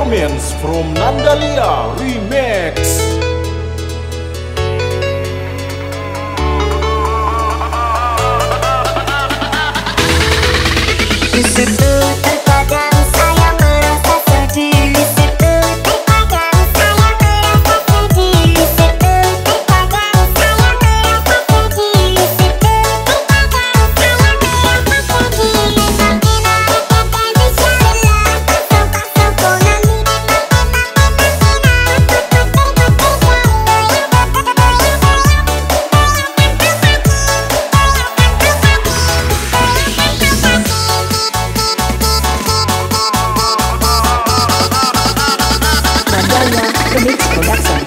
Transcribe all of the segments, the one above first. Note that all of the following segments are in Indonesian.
Romance from Nandalia Remix. Di situ terkadang saya merasa sedih. Di situ terkadang saya merasa sedih. Di situ terkadang saya merasa sedih. Di situ terkadang saya merasa sedih. Memang enak kata bicara, pasang-pasang konami. Remix Production.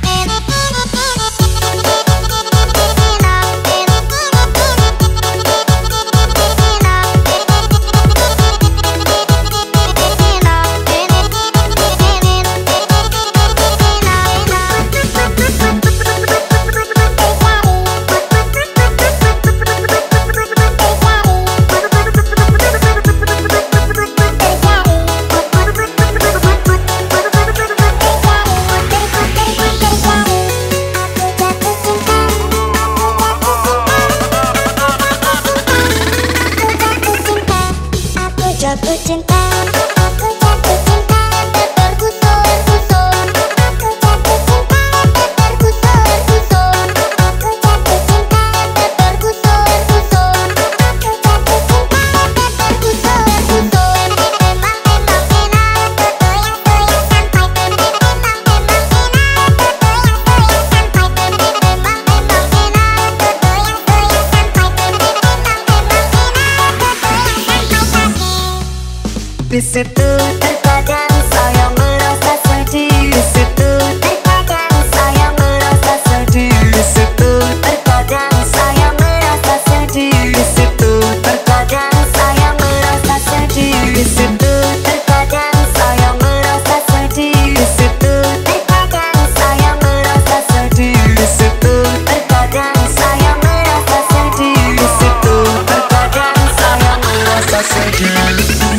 Jatuh cinta, aku jatuh cinta, tergusur-gusur. Aku jatuh cinta, tergusur-gusur. Aku jatuh cinta, tergusur-gusur. Aku jatuh cinta, tergusur-gusur. Memang enak bergoyang-goyang sampai pendek. Memang enak bergoyang-goyang sampai pendek. Memang enak bergoyang-goyang sampai pendek. Memang enak bergoyang sampai pendek. Di situ terkadang saya merasa sedih. Di situ terkadang saya merasa sedih. Di situ terkadang saya merasa sedih. Di situ terkadang saya merasa sedih. Di situ terkadang saya merasa sedih. Di situ terkadang saya merasa sedih. Di situ terkadang saya merasa sedih. Di situ terkadang saya merasa sedih.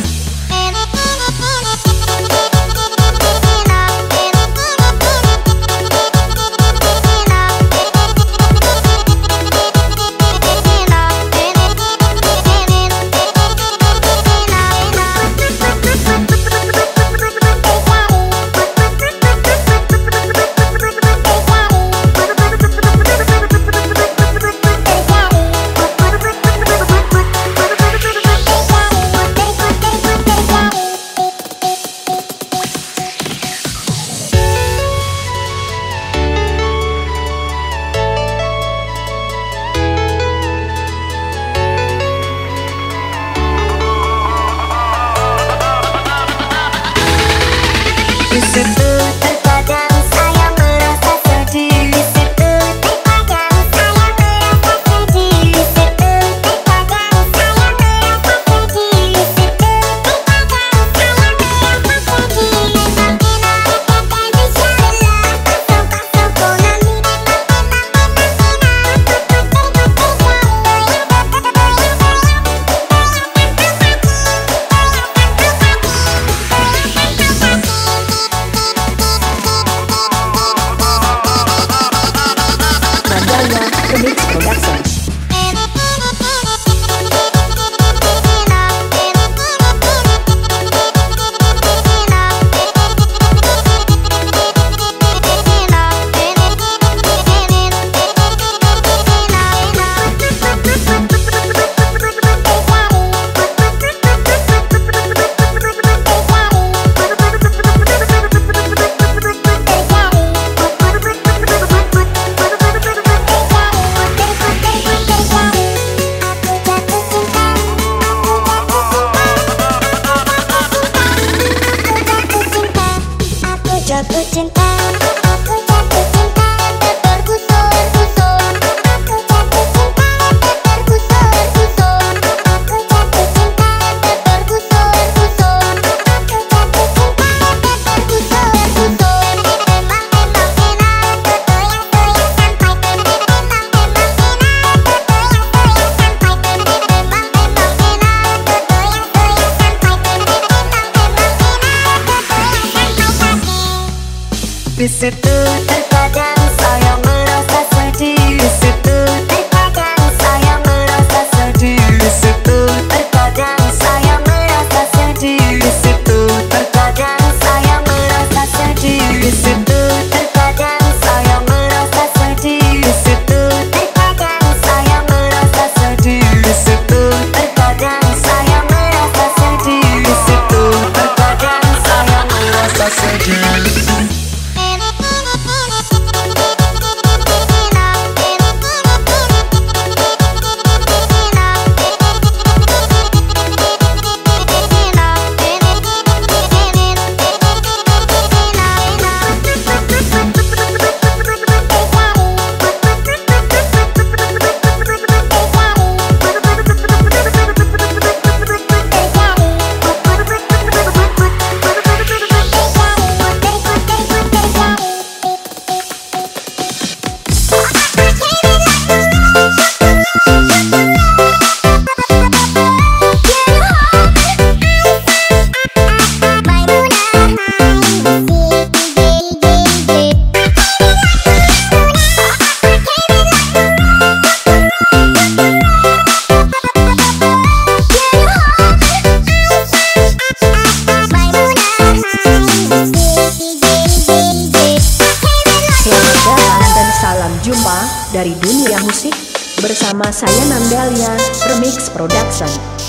Di situ terkadang saya merasa sedih. Di situ terkadang saya merasa sedih. Di situ terkadang saya merasa sedih. Di situ terkadang saya merasa sedih. Memang enak kata bicara, pasang-pasang konami. Di situ terkadang saya merasa sedih. Di situ terkadang saya merasa sedih. Di situ terkadang saya merasa sedih. Di situ terkadang saya merasa sedih. Di situ terkadang saya merasa sedih. Di situ terkadang saya merasa sedih. Di situ terkadang saya merasa sedih. Di situ terkadang saya merasa sedih. Jumpa dari dunia musik bersama saya Nandalia Remix Production.